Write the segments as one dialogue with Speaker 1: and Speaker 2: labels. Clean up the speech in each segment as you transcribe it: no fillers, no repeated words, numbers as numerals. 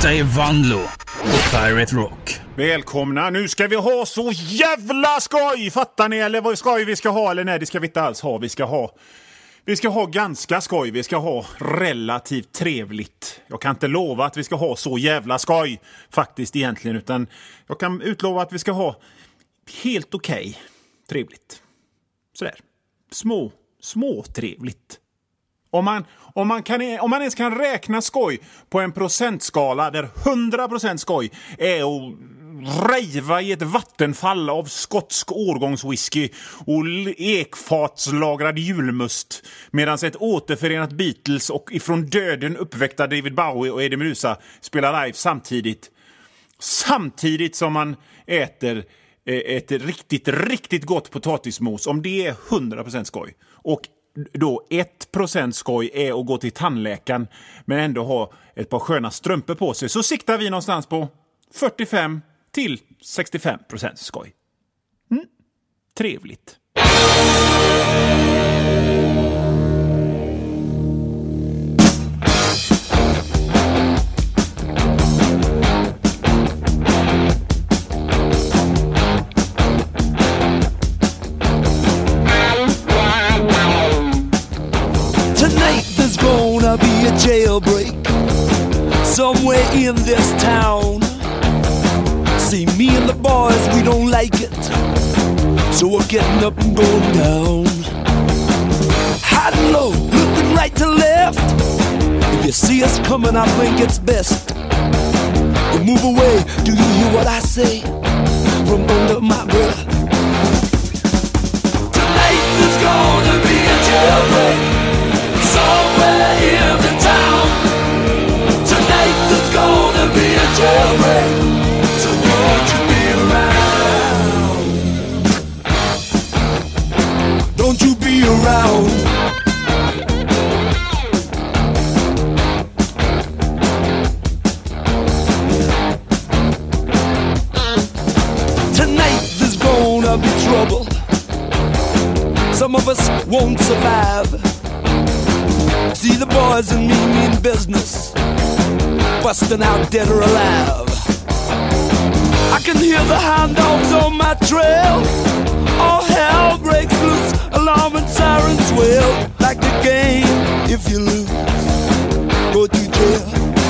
Speaker 1: Detta är Vanlo på Pirate Rock.
Speaker 2: Välkomna, nu ska vi ha så jävla skoj! Fattar ni eller vad skoj vi ska ha? Eller nej, det ska vi inte alls ha. Vi ska ha ganska skoj. Vi ska ha relativt trevligt. Jag kan inte lova att vi ska ha så jävla skoj faktiskt egentligen. Utan jag kan utlova att vi ska ha helt okej trevligt. Sådär. Små trevligt. Om man ens kan räkna skoj på en procentskala där 100% skoj är att rejva i ett vattenfall av skotsk årgångswhisky och ekfatslagrad julmust, medan ett återförenat Beatles och ifrån döden uppväckta David Bowie och Eddie Meduza spelar live samtidigt som man äter ett riktigt gott potatismos. Om det är 100% skoj och då 1% skoj är att gå till tandläkaren men ändå ha ett par sköna strumpor på sig, så siktar vi någonstans på 45 till 65% skoj. Trevligt.
Speaker 3: Gonna be a jailbreak somewhere in this town. See, me and the boys, we don't like it, so we're getting up and going down. High and low, looking right to left. If you see us coming, I think it's best you move away. Do you hear what I say from under my breath? Tonight there's gonna be a jailbreak somewhere in the town. Tonight there's gonna be a jailbreak, so won't you be around? Don't you be around? Tonight there's gonna be trouble. Some of us won't survive. See the boys and me mean business, busting out dead or alive. I can hear the hound dogs on my trail. All hell breaks loose, alarm and sirens wail. Like the game, if you lose, go to jail.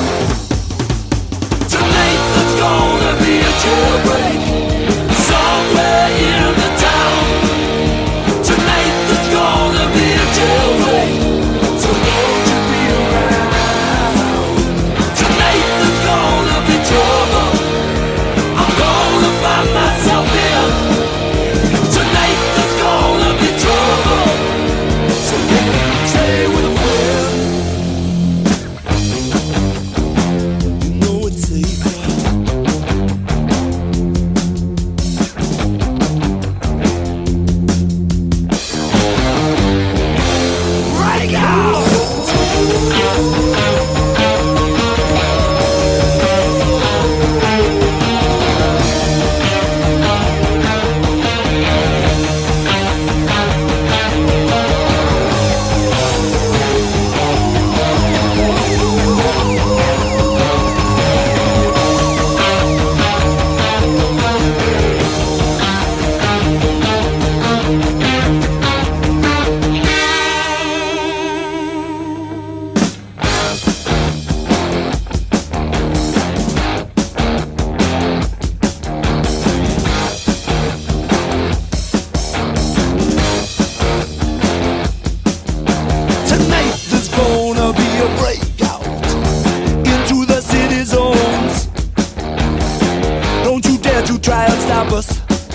Speaker 3: Tonight there's gonna be a jailbreak somewhere in the town. Tonight there's gonna be a jailbreak, so won't you be around? Tonight there's gonna be trouble. I'm gonna find myself in. Tonight there's gonna be trouble, so stay with a friend. You know it's safer. Break out! Tonight there's gonna be a breakout into the city zones. Don't you dare to try and stop us.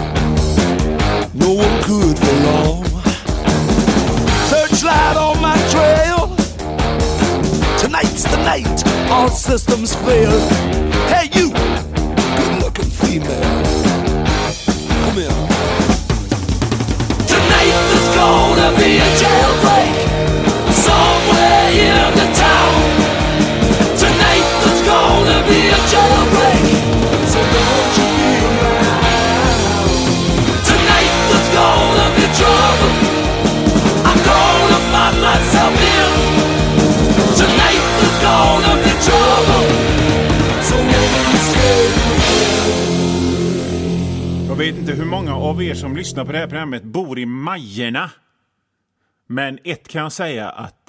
Speaker 3: No one could for long. Searchlight on my trail. Tonight's the night all systems fail. Hey you, good-looking female, come here. Tonight there's gonna be a jailbreak somewhere in the town. Tonight there's gonna be a jailbreak, so don't you be around. Tonight there's gonna be trouble. I'm gonna find myself in. Tonight there's gonna be trouble, so
Speaker 2: hur många av er som lyssnar på det här programmet bor i Majorna. Men ett kan jag säga att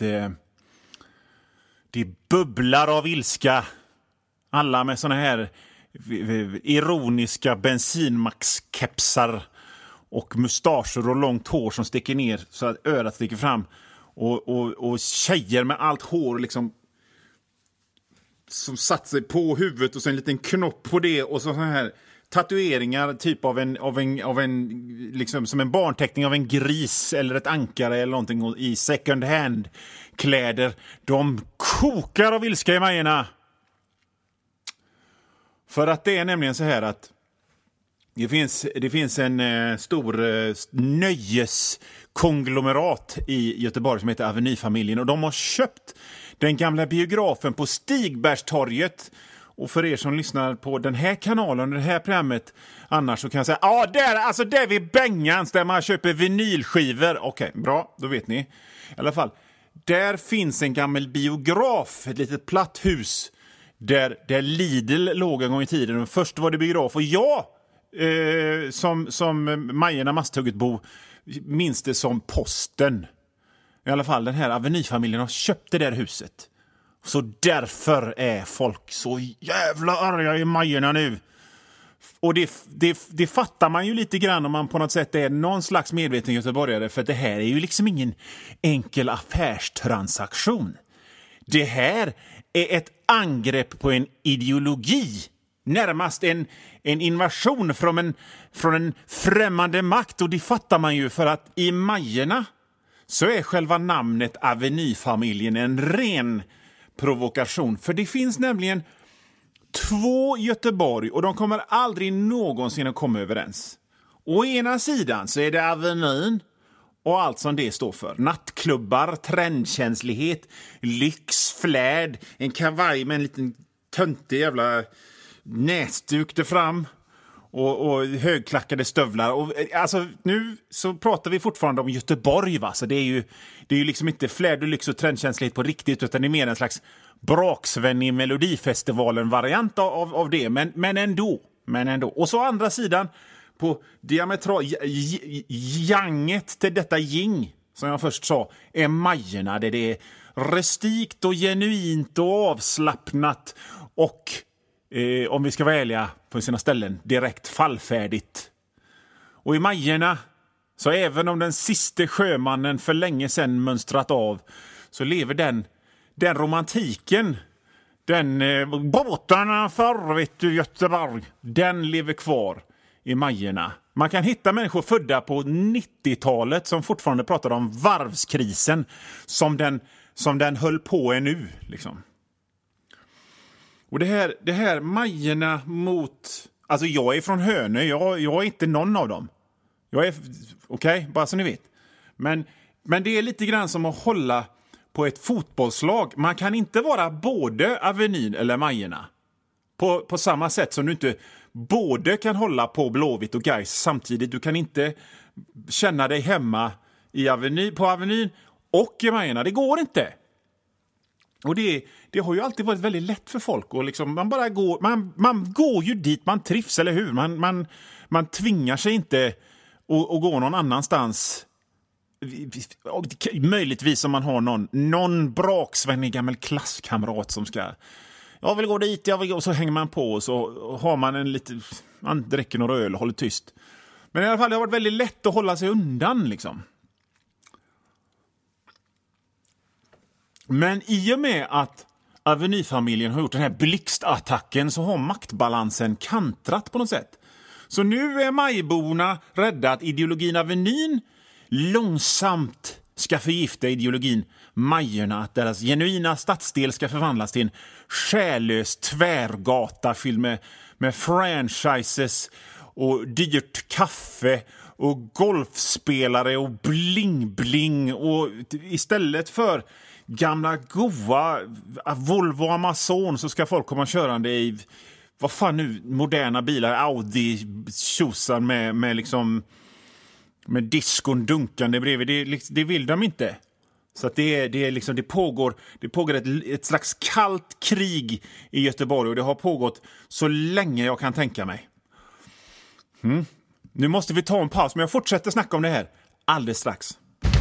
Speaker 2: det bubblar av ilska. Alla med såna här ironiska bensinmaxkepsar och mustascher och långt hår som sticker ner så att örat sticker fram. Och tjejer med allt hår liksom som satt sig på huvudet och så en liten knopp på det och så här tatueringar typ av en liksom som en barnteckning av en gris eller ett ankare eller någonting i second hand kläder. De kokar av ilska i Majorna. För att det är nämligen så här att det finns en stor nöjeskonglomerat i Göteborg som heter Avenyfamiljen och de har köpt den gamla biografen på Stigbergstorget. Och för er som lyssnar på den här kanalen, det här programmet, annars så kan jag säga där vid Bengans där man köper vinylskivor. Okej, bra, då vet ni. I alla fall, där finns en gammal biograf, ett litet platt hus där Lidl låg en gång i tiden. Och först var det biograf och jag som Majorna Masthuggetbo minns det som Posten. I alla fall, den här Avenyfamiljen har köpt det där huset. Så därför är folk så jävla arga i Majorna nu. Och det fattar man ju lite grann om man på något sätt är någon slags medveten göteborgare. För det här är ju liksom ingen enkel affärstransaktion. Det här är ett angrepp på en ideologi. Närmast en invasion från en främmande makt. Och det fattar man ju för att i Majorna så är själva namnet Avenyfamiljen en ren provokation. För det finns nämligen 2 Göteborg och de kommer aldrig någonsin att komma överens. Å ena sidan så är det Avenyn och allt som det står för. Nattklubbar, trendkänslighet, lyx, flärd, en kavaj med en liten töntig jävla näsduk där fram. Och högklackade stövlar. Och, alltså, nu så pratar vi fortfarande om Göteborg, va? Så det är ju liksom inte flärd och lyx och trendkänslighet på riktigt, utan det är mer en slags braksvän i Melodifestivalen-variant av det. Men ändå. Och så andra sidan, på janget till detta gäng, som jag först sa, är Majorna. Där det är rustikt och genuint och avslappnat och om vi ska vara ärliga på sina ställen, direkt fallfärdigt. Och i Majorna, så även om den siste sjömannen för länge sedan mönstrat av, så lever den romantiken, den båtarna förr, vet du, Göteborg, den lever kvar i Majorna. Man kan hitta människor födda på 90-talet som fortfarande pratar om varvskrisen som den höll på nu, liksom. Och det här Majorna mot... Alltså jag är från Hönö, jag är inte någon av dem. Jag är... Okej, bara så ni vet. Men det är lite grann som att hålla på ett fotbollslag. Man kan inte vara både Avenyn eller Majorna. På samma sätt som du inte både kan hålla på Blåvitt och Gais samtidigt. Du kan inte känna dig hemma på Avenyn och i Majorna. Det går inte. Och det har ju alltid varit väldigt lätt för folk och liksom man går ju dit man trivs, eller hur? Man tvingar sig inte att gå någon annanstans. Möjligtvis om man har någon braksvännig gammal klasskamrat som ska, jag vill gå dit, och så hänger man på och så har man dricker några öl och håller tyst. Men i alla fall, det har varit väldigt lätt att hålla sig undan liksom. Men i och med att Avenyfamiljen har gjort den här blixtattacken så har maktbalansen kantrat på något sätt. Så nu är majborna rädda att ideologin Avenyn långsamt ska förgifta ideologin Majorna. Att deras genuina stadsdel ska förvandlas till en själös tvärgata fylld med franchises och dyrt kaffe och golfspelare och bling-bling. Och istället för gamla goa Volvo Amazon så ska folk komma körande i vad fan nu, moderna bilar, Audi tjosan med liksom med diskon dunkande bredvid. Det vill de inte. Så att det pågår ett slags kallt krig i Göteborg, och det har pågått så länge jag kan tänka mig. Nu måste vi ta en paus, men jag fortsätter snacka om det här alldeles strax.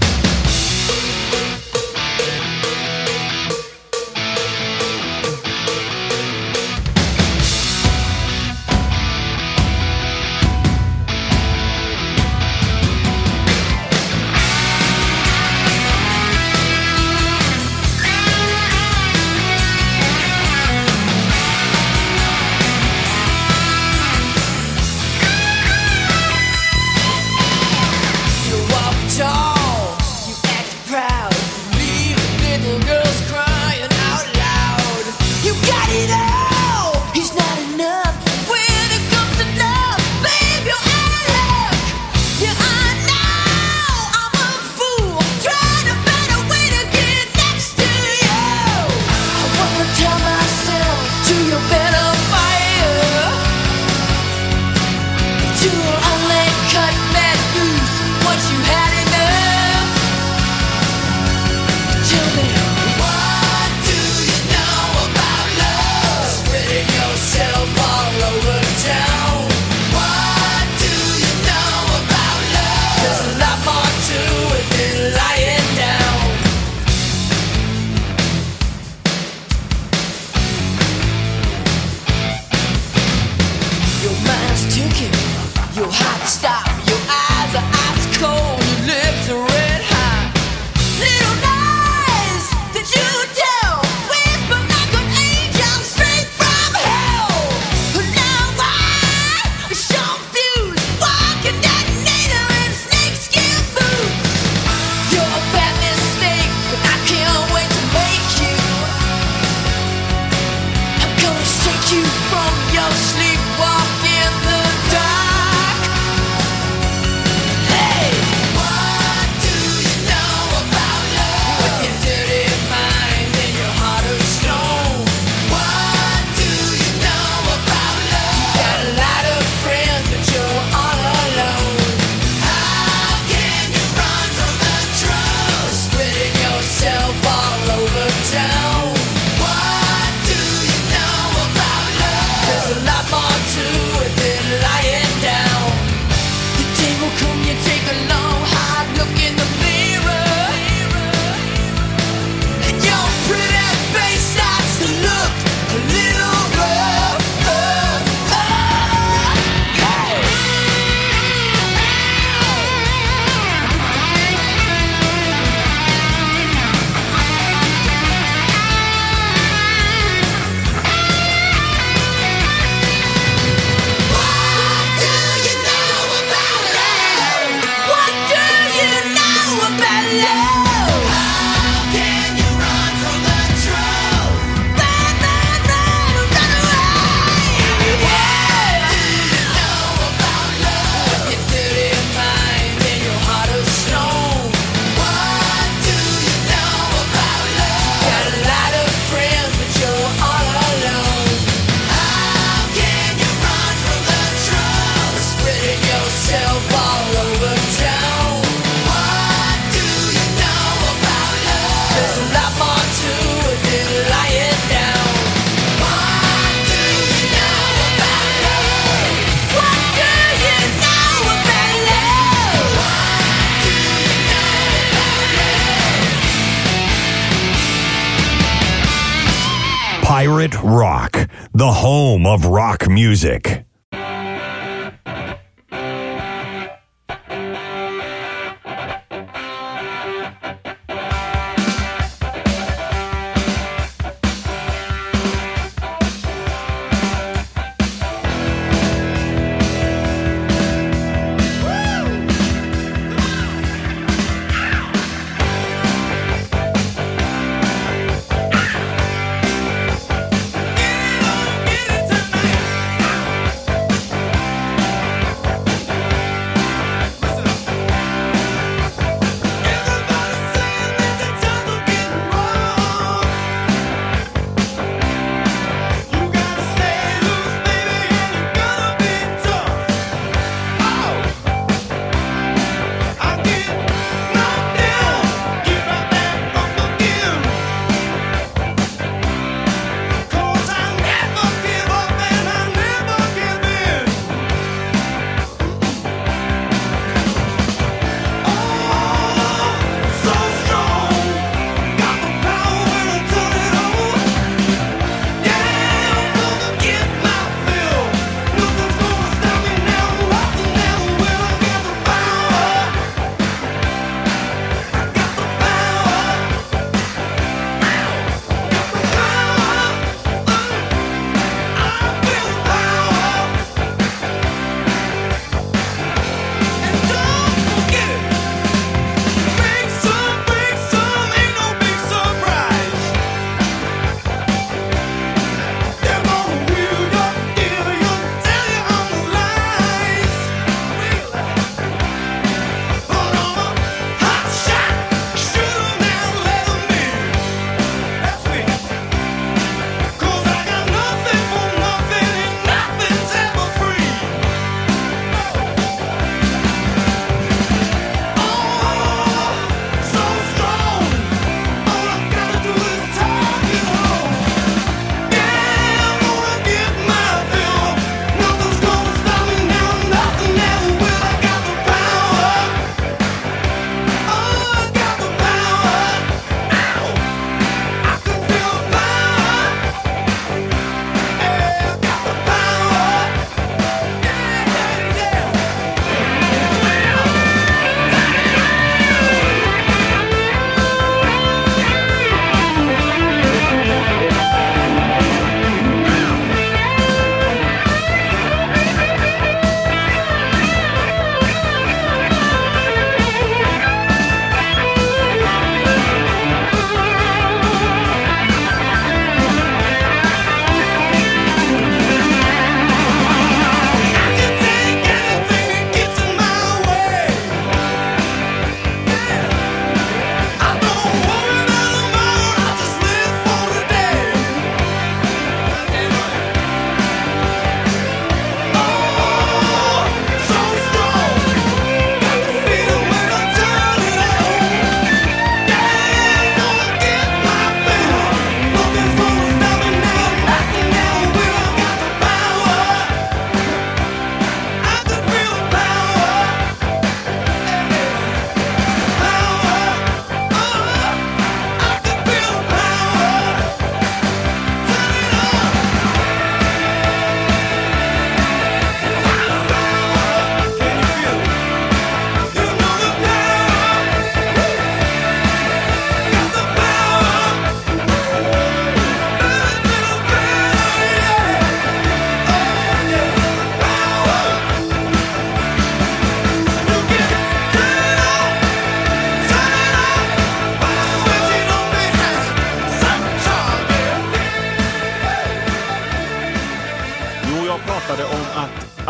Speaker 4: Pirate Rock, the home of rock music.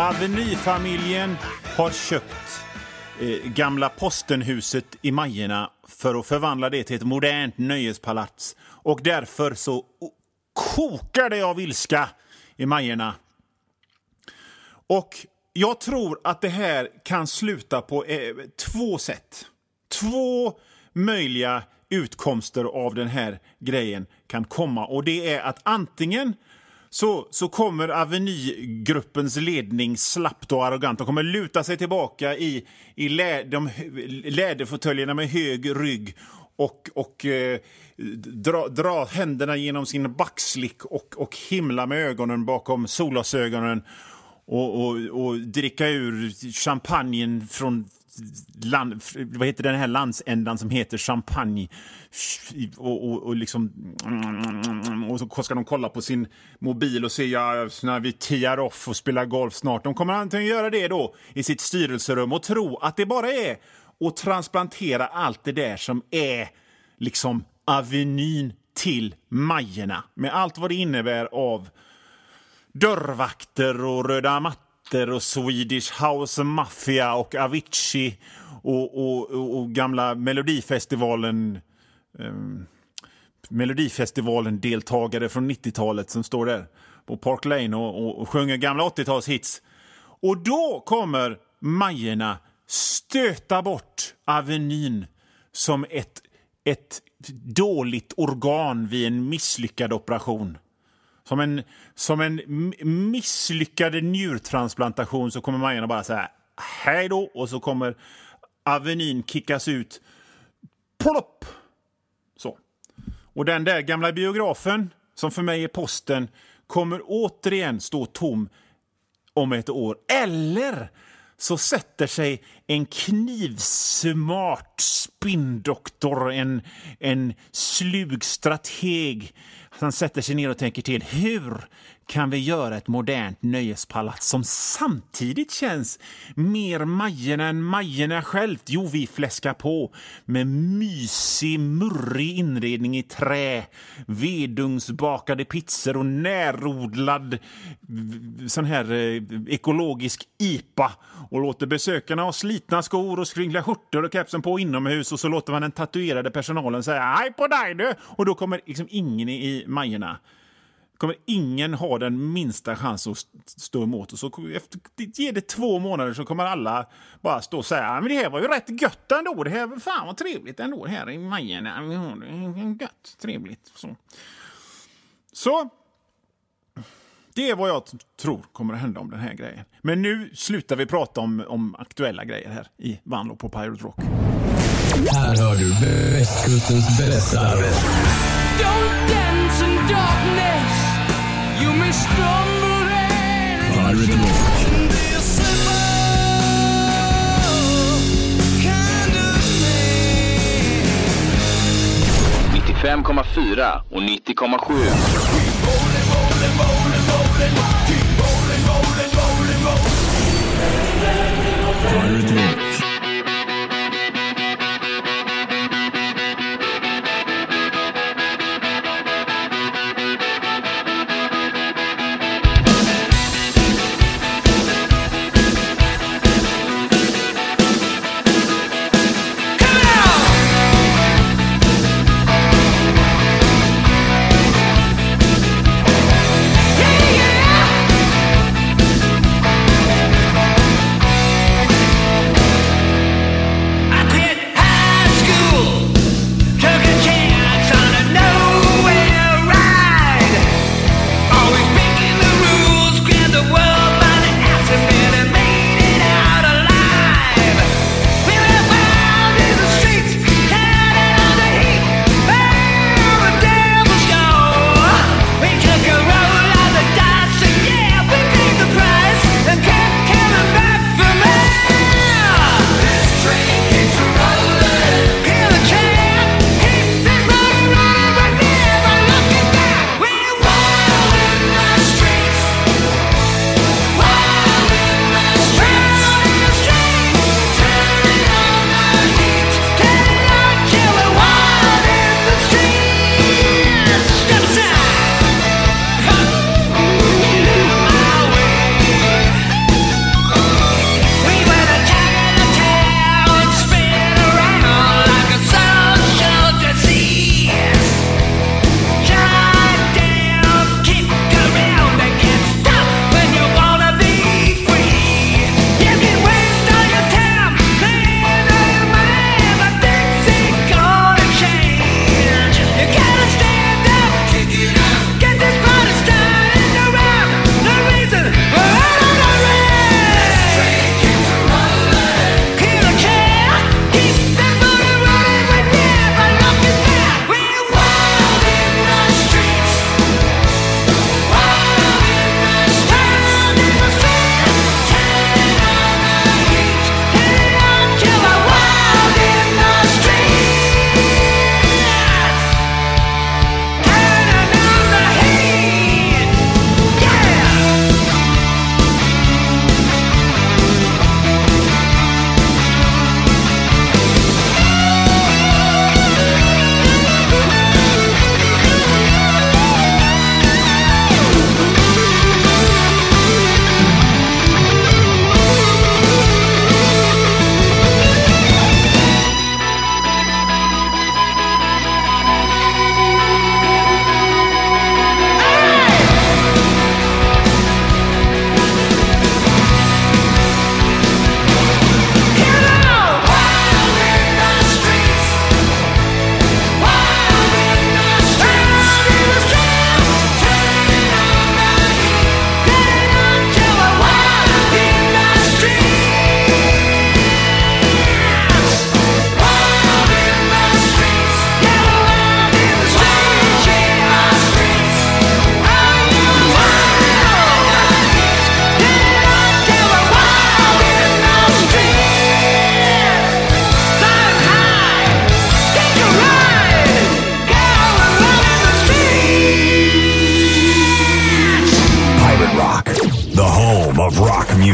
Speaker 2: Aveny-familjen har köpt gamla postenhuset i Majerna för att förvandla det till ett modernt nöjespalats. Och därför så kokar det av ilska i Majerna. Och jag tror att det här kan sluta på 2 sätt. 2 möjliga utkomster av den här grejen kan komma. Och det är att antingen så kommer Aveny-gruppens ledning slappt och arrogant. De kommer luta sig tillbaka i de läderfåtöljerna med hög rygg och dra händerna genom sin backslick och himla med ögonen bakom solglasögonen och dricka ur champagnen från vad heter den här landsändan som heter Champagne och liksom och så ska de kolla på sin mobil och se när vi tear off och spelar golf snart. De kommer antagligen göra det då i sitt styrelserum och tro att det bara är att transplantera allt det där som är liksom Avenyn till Majerna med allt vad det innebär av dörrvakter och röda mattor och Swedish House Mafia och Avicii och gamla Melodifestivalen deltagare från 90-talet som står där på Park Lane och sjunger gamla 80-talshits. Och då kommer Majerna stöta bort Avenyn som ett dåligt organ vid en misslyckad operation. Som en misslyckad njurtransplantation så kommer Majerna bara säga hej då och så kommer Avenyn kickas ut. Plopp! Så. Och den där gamla biografen som för mig är posten kommer återigen stå tom om ett år. Eller så sätter sig en knivsmart spinndoktor, en slug strateg. Han sätter sig ner och tänker till. Hur kan vi göra ett modernt nöjespalats som samtidigt känns mer Majerna än Majerna självt? Jo, vi fläskar på med mysig, murrig inredning i trä, vedugnsbakade pizzor och närodlad sån här ekologisk IPA och låter besökarna ha slitna skor och skrynkliga skjortor och kepsen på inomhus och så låter man den tatuerade personalen säga hej på dig du! Och då kommer liksom ingen i Majerna. Kommer ingen ha den minsta chans att stå emot. Och så ger det 2 månader så kommer alla bara stå och säga men det här var ju rätt gött ändå. Det här var fan vad trevligt ändå här i Majerna. Gött, trevligt. Så det är vad jag tror kommer att hända om den här grejen. Men nu slutar vi prata om aktuella grejer här i Vanlo på Pirate Rock.
Speaker 5: Här hör du Västkustens bästa.
Speaker 3: Don't dance in darkness. You may stumble and
Speaker 5: Pirate Rock.
Speaker 3: kind of
Speaker 6: 95,4 och 90,7.
Speaker 5: Pirate Rock.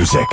Speaker 4: music.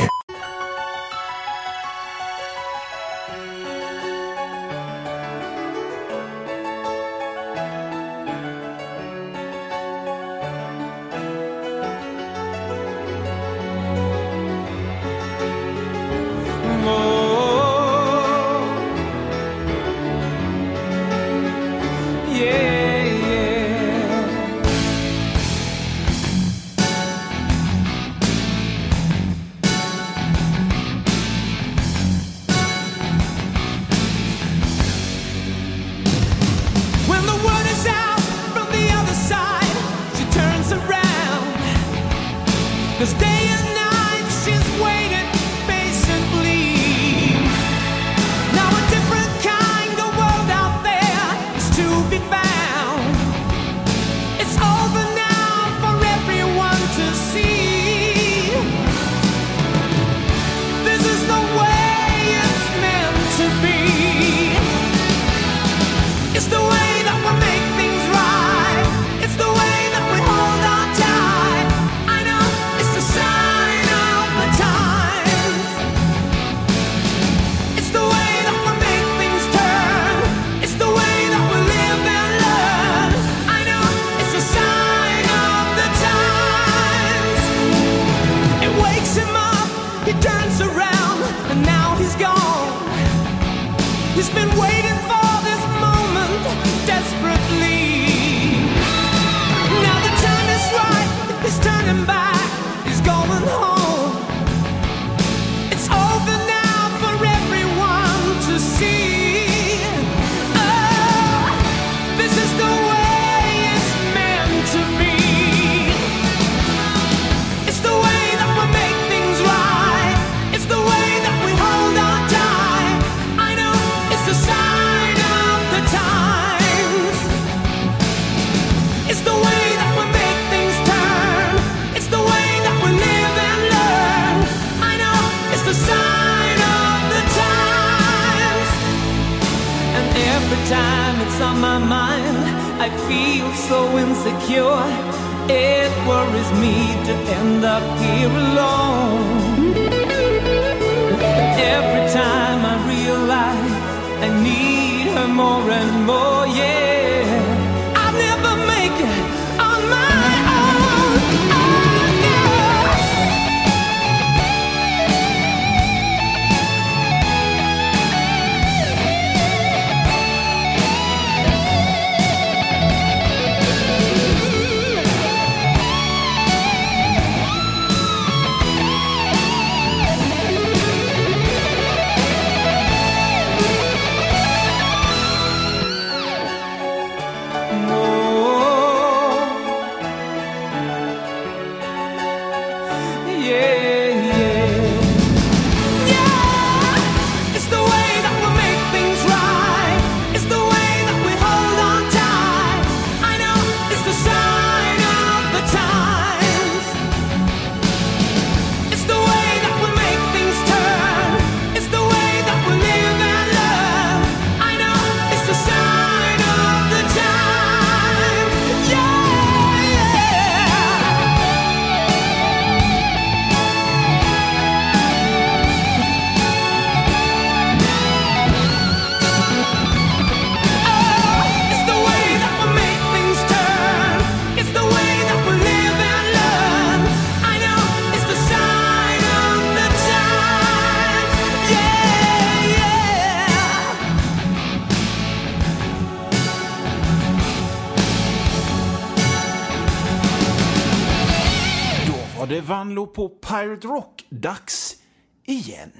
Speaker 2: det Vanlo på Pirate Rock. Dags igen.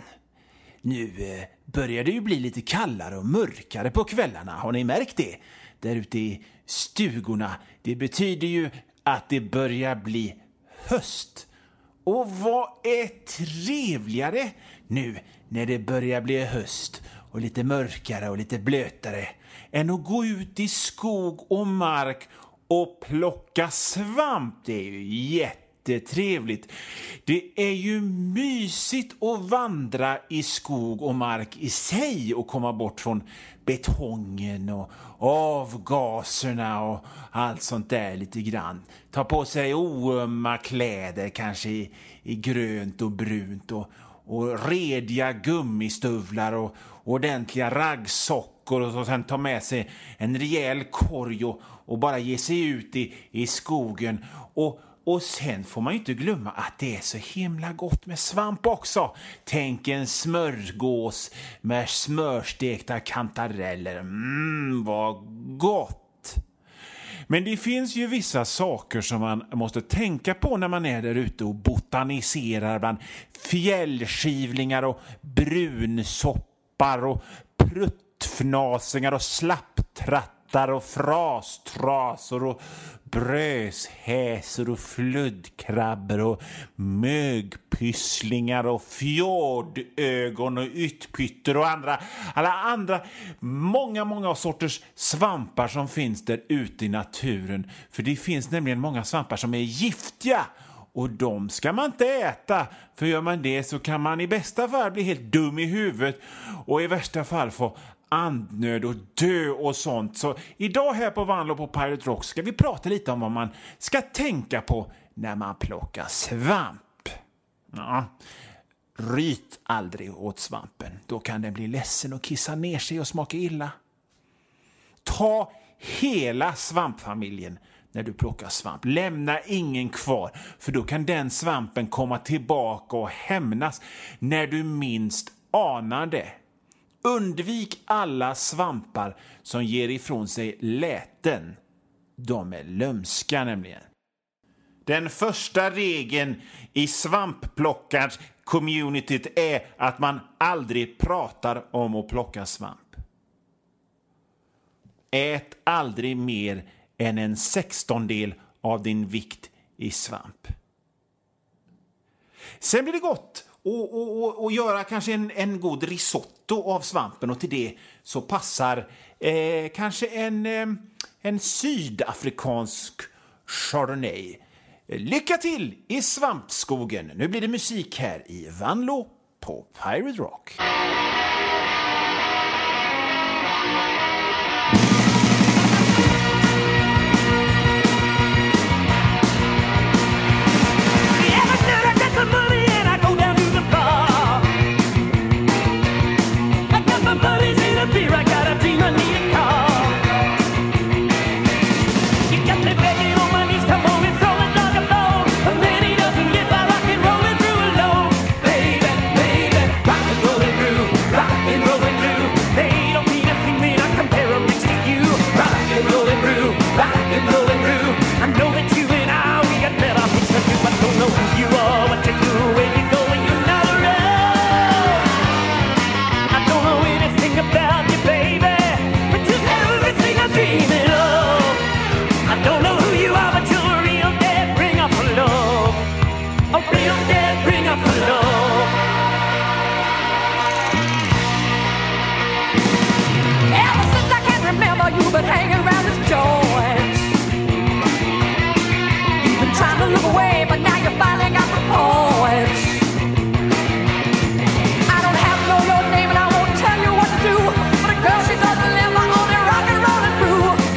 Speaker 2: Nu börjar det ju bli lite kallare och mörkare på kvällarna. Har ni märkt det? Där ute i stugorna. Det betyder ju att det börjar bli höst. Och vad är trevligare nu när det börjar bli höst och lite mörkare och lite blötare än att gå ut i skog och mark och plocka svamp. Det är ju jättetrevligt. Det är ju mysigt att vandra i skog och mark i sig och komma bort från betongen och avgaserna och allt sånt där lite grann. Ta på sig oömma kläder, kanske i grönt och brunt och rediga gummistövlar och ordentliga raggsockor och sen ta med sig en rejäl korg och bara ge sig ut i skogen. Och sen får man ju inte glömma att det är så himla gott med svamp också. Tänk en smörgås med smörstekta kantareller. Vad gott! Men det finns ju vissa saker som man måste tänka på när man är där ute och botaniserar bland fjällskivlingar och brunsoppar och pruttfnasingar och slapptrattar och frastrasor och bröshäsor och fluddkrabbor och mögpysslingar och fjordögon och ytpytter och alla andra många sorters svampar som finns där ute i naturen. För det finns nämligen många svampar som är giftiga och de ska man inte äta, för gör man det så kan man i bästa fall bli helt dum i huvudet och i värsta fall få andnöd och dö och sånt. Så idag här på Vanlo på Pirate Rock ska vi prata lite om vad man ska tänka på när man plockar svamp. Ja. Ryt aldrig åt svampen. Då kan den bli ledsen och kissa ner sig och smaka illa. Ta hela svampfamiljen när du plockar svamp. Lämna ingen kvar, för då kan den svampen komma tillbaka och hämnas när du minst anar det. Undvik alla svampar som ger ifrån sig läten. De är lömska nämligen. Den första regeln i svampplockarcommunityt är att man aldrig pratar om att plocka svamp. Ät aldrig mer än en 16-del av din vikt i svamp. Sen blir det gott och göra kanske en god risotto av svampen, och till det så passar kanske en sydafrikansk chardonnay. Lycka till i svampskogen. Nu blir det musik här i Vanlo på Pirate Rock.
Speaker 7: Girl, she doesn't live my only rock and rollin' through.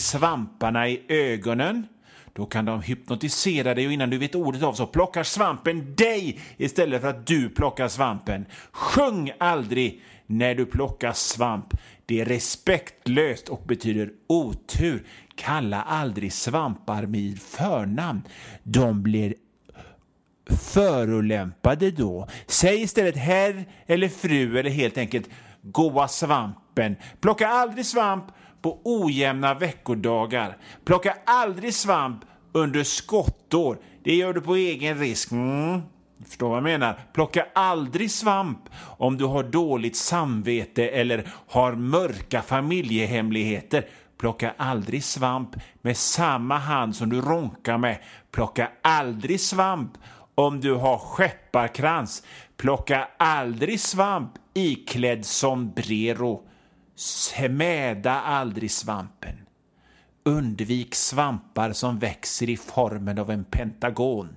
Speaker 2: svamparna i ögonen. Då kan de hypnotisera dig och innan du vet ordet av så plockar svampen dig istället för att du plockar svampen. Sjung aldrig när du plockar svamp. Det är respektlöst och betyder otur. Kalla aldrig svampar med förnamn. De blir förolämpade då. Säg istället herr eller fru eller helt enkelt goa svampen. Plocka aldrig svamp på ojämna veckodagar. Plocka aldrig svamp under skottår. Det gör du på egen risk. Förstår vad jag menar? Plocka aldrig svamp om du har dåligt samvete eller har mörka familjehemligheter. Plocka aldrig svamp med samma hand som du ronkar med. Plocka aldrig svamp om du har skepparkrans. Plocka aldrig svamp iklädd sombrero. Smäda aldrig svampen. Undvik svampar som växer i formen av en pentagon.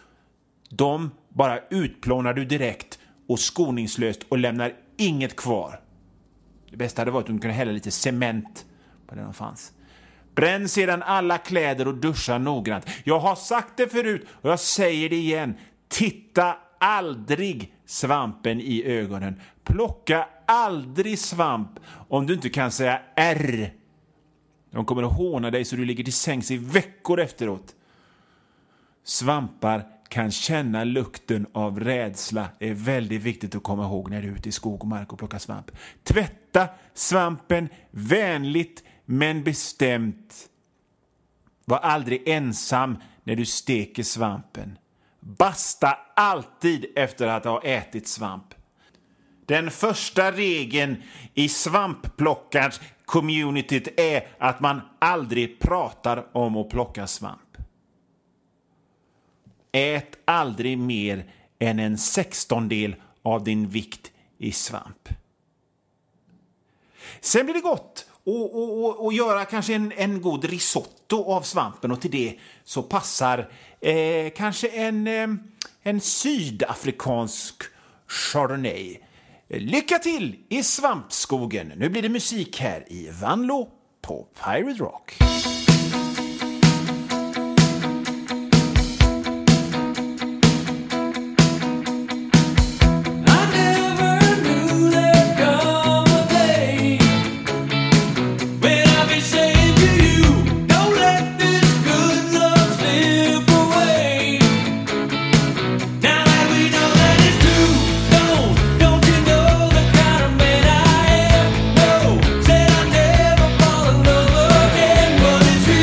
Speaker 2: De bara utplånar du direkt och skoningslöst och lämnar inget kvar. Det bästa hade varit om du kunde hälla lite cement på den som fanns. Bränn sedan alla kläder och duscha noggrant. Jag har sagt det förut och jag säger det igen. Titta aldrig svampen i ögonen. Plocka aldrig svamp om du inte kan säga R. De kommer att håna dig så du ligger till sängs i veckor efteråt. Svampar kan känna lukten av rädsla. Det är väldigt viktigt att komma ihåg när du är ute i skog och mark och plockar svamp. Tvätta svampen vänligt men bestämt. Var aldrig ensam när du steker svampen. Basta alltid efter att ha ätit svamp. Den första regeln i svampplockarens communityt är att man aldrig pratar om att plocka svamp. Ät aldrig mer än en 16-del av din vikt i svamp. Sen blir det gott att göra kanske en god risotto av svampen och till det så passar kanske en sydafrikansk chardonnay. Lycka till i svampskogen. Nu blir det musik här i Vanlo på Pirate Rock.
Speaker 3: But it's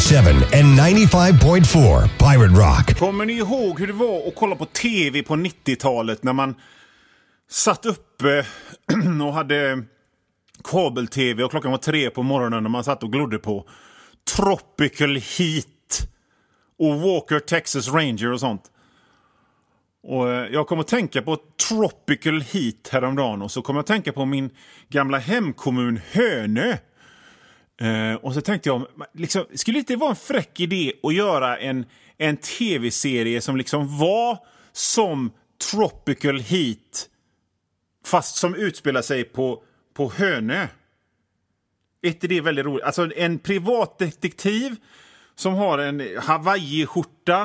Speaker 4: and 95.4 Pirate Rock.
Speaker 2: Kommer ni ihåg hur det var att kolla på tv på 90-talet när man satt uppe och hade kabel-tv och klockan var 3 på morgonen när man satt och glodde på Tropical Heat och Walker Texas Ranger och sånt. Och jag kom att tänka på Tropical Heat häromdagen och så kom jag att tänka på min gamla hemkommun Hönö. Och så tänkte jag, liksom, skulle det inte vara en fräck idé att göra en tv-serie som liksom var som Tropical Heat fast som utspelar sig på Hönö? Inte det är väldigt roligt. Alltså en privatdetektiv som har en Hawaii-skjorta,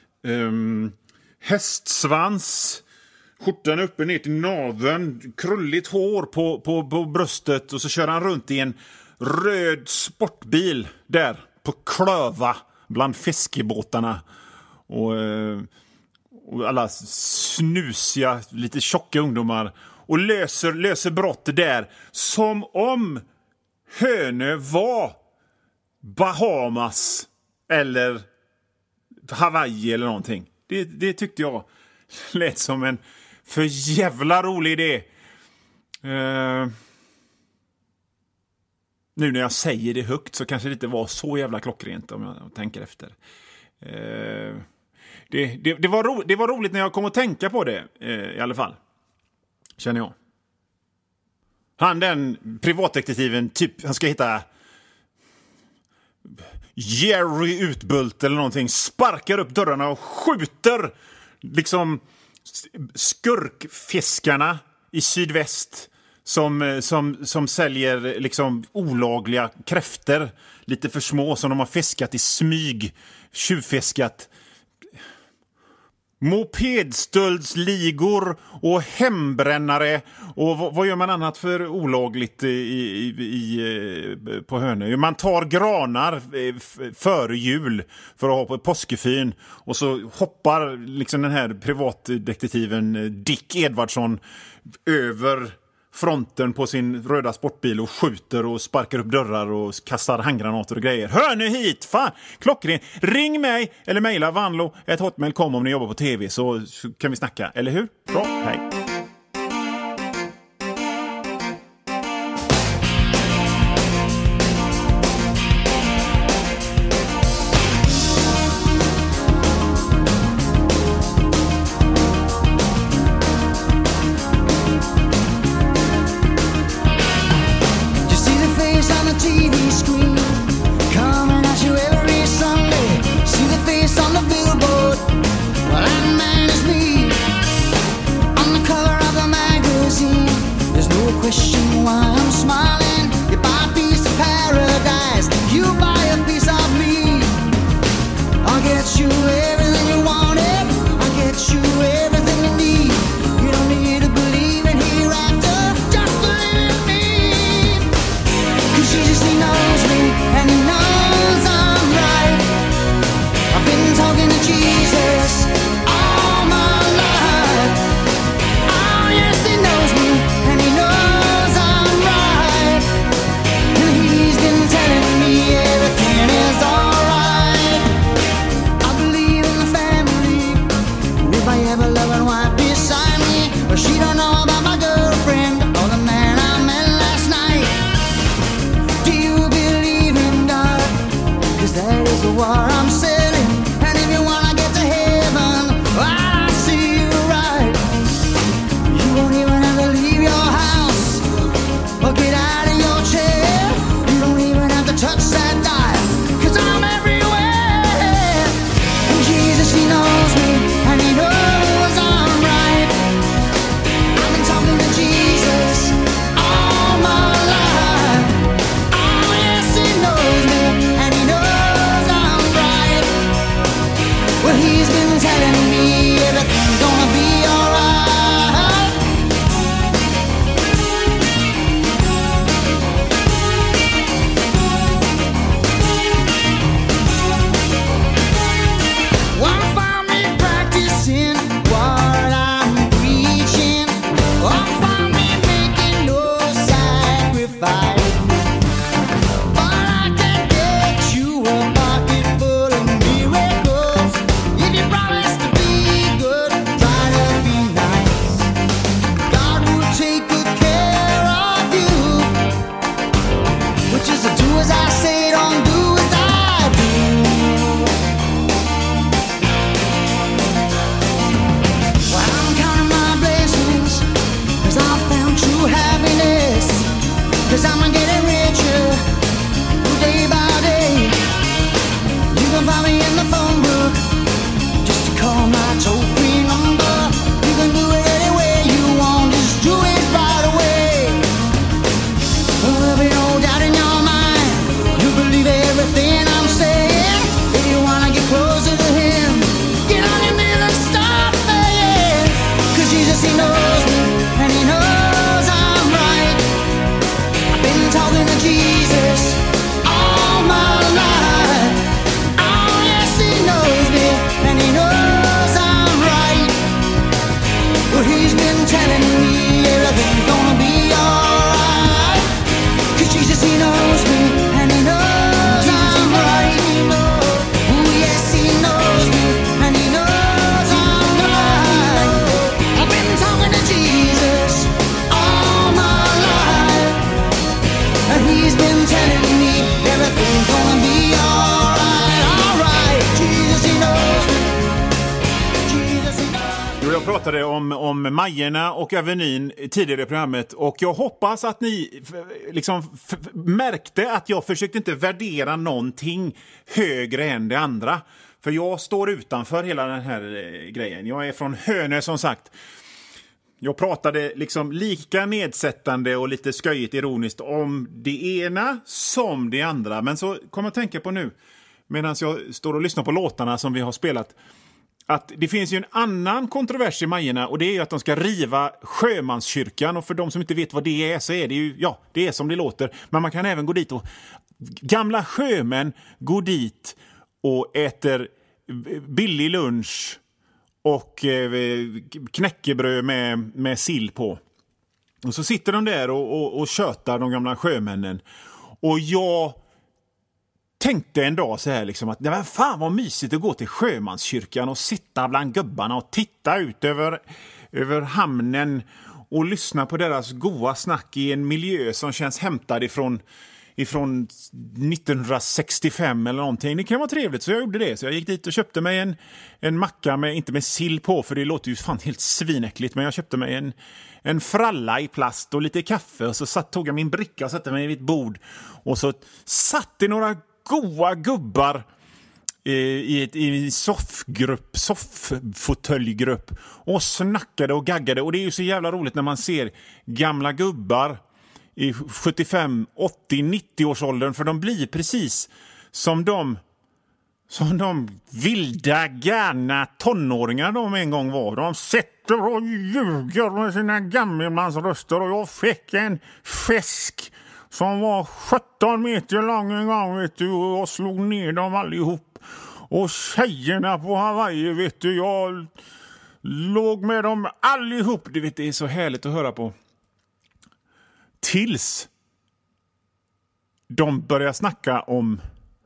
Speaker 2: hästsvans, skjortan uppe ner till naveln, krulligt hår på bröstet och så kör han runt i en röd sportbil där på Klöva bland fiskebåtarna och alla snusiga, lite tjocka ungdomar och löser brott där som om Hönö var Bahamas eller Hawaii eller någonting. Det tyckte jag lät som en för jävla rolig idé. Nu när jag säger det högt så kanske det inte var så jävla klockrent om jag tänker efter. Det var roligt när jag kom att tänka på det i alla fall. Känner jag. Han den privatdetektiven typ han ska hitta Jerry Utbult eller någonting, sparkar upp dörrarna och skjuter liksom skurkfiskarna i sydväst som säljer liksom olagliga kräfter, lite för små som de har fiskat i smyg, tjuvfiskat. Mopedstöldsligor och hembrännare och vad gör man annat för olagligt på Hönö? Man tar granar före jul för att ha på påskefyn och så hoppar liksom den här privatdetektiven Dick Edvardsson över fronten på sin röda sportbil och skjuter och sparkar upp dörrar och kastar handgranater och grejer. Hör nu hit! Fan! Klockren! Ring mig eller mejla vanlo@hotmail.com om ni jobbar på tv så kan vi snacka. Eller hur? Bra, hej!
Speaker 7: If I
Speaker 2: Jag pratade om Majorna och Avenyn tidigare i programmet och jag hoppas att ni liksom märkte att jag försökte inte värdera någonting högre än det andra. För jag står utanför hela den här grejen. Jag är från Hönö som sagt. Jag pratade liksom lika nedsättande och lite sköjigt ironiskt om det ena som det andra. Men så kommer jag att tänka på nu medan jag står och lyssnar på låtarna som vi har spelat. Att det finns ju en annan kontrovers i Majorna och det är ju att de ska riva Sjömanskyrkan och för de som inte vet vad det är så är det ju, ja, det är som det låter. Men man kan även gå dit och gamla sjömän går dit och äter billig lunch och knäckebröd med sill på. Och så sitter de där och tjötar de gamla sjömännen. Och jag tänkte en dag så här liksom att men fan vad mysigt att gå till Sjömanskyrkan och sitta bland gubbarna och titta ut över hamnen och lyssna på deras goa snack i en miljö som känns hämtad ifrån 1965 eller någonting. Det kan vara trevligt så jag gjorde det. Så jag gick dit och köpte mig en macka med, inte med sill på för det låter ju fan helt svinäckligt, men jag köpte mig en fralla i plast och lite kaffe och så tog jag min bricka och satte mig vid ett bord och så satt det några goa gubbar i soffgrupps och snackade och gaggade och det är ju så jävla roligt när man ser gamla gubbar i 75, 80, 90 års åldern för de blir precis som de vilda, gärna tonåringar de en gång var. De sätter och ljuger med sina gammelmansröster och jag fick en fisk som var 17 meter lång en gång, vet du, och jag slog ner dem allihop. Och tjejerna på Hawaii, vet du, jag låg med dem allihop. Du vet, det är så härligt att höra på. Tills de börjar snacka om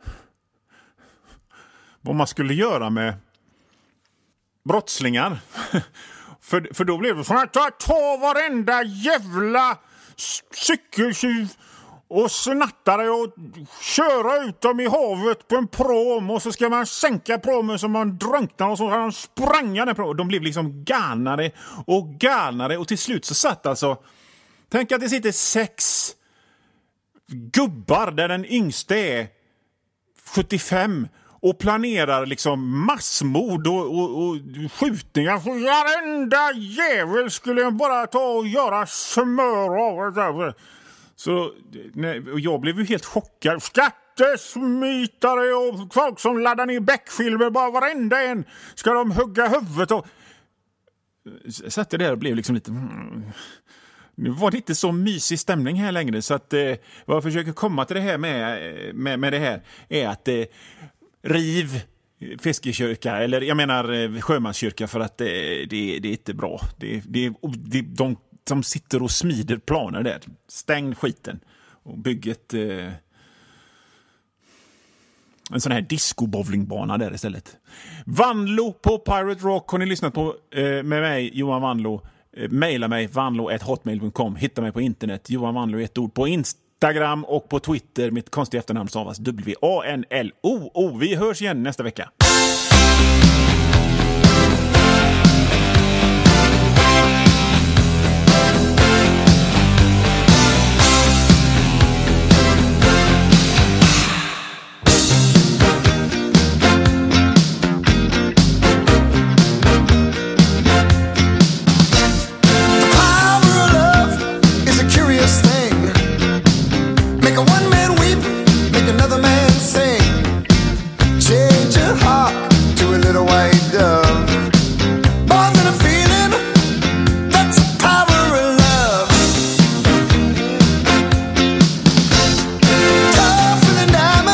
Speaker 2: vad man skulle göra med brottslingar. för då blev det så att ta varenda jävla cykeltjuv och snattare och köra ut dem i havet på en prom och så ska man sänka promen så man drunknar och så ska de spränga den promen. De blev liksom galnare och till slut så satt alltså, tänk att det sitter 6 gubbar där den yngste är 75 och planerar liksom massmord och skjutningar. Så varenda jävel skulle jag bara ta och göra smör av. Så jag blev ju helt chockad. Skattesmitare och folk som laddar ner Beck-filmer, bara varenda en ska de hugga huvudet och satt det där och blev liksom lite nu var det inte så mysig stämning här längre så att vad jag försöker komma till det här med det här är att riv fiskekyrka eller jag menar sjömanskyrka för att det är inte bra. De sitter och smider planer där. Stäng skiten och bygg en sån här disco-bowlingbana där istället. Vanlo på Pirate Rock har ni lyssnat på med mig, Johan Vanlo. Maila mig, vanlo@hotmail.com. Hitta mig på internet, Johan Vanlo, ett ord på Instagram och på Twitter. Mitt konstiga efternamn stavas WANLOO. Vi hörs igen nästa vecka.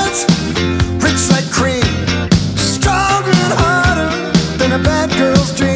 Speaker 7: Girl's dream.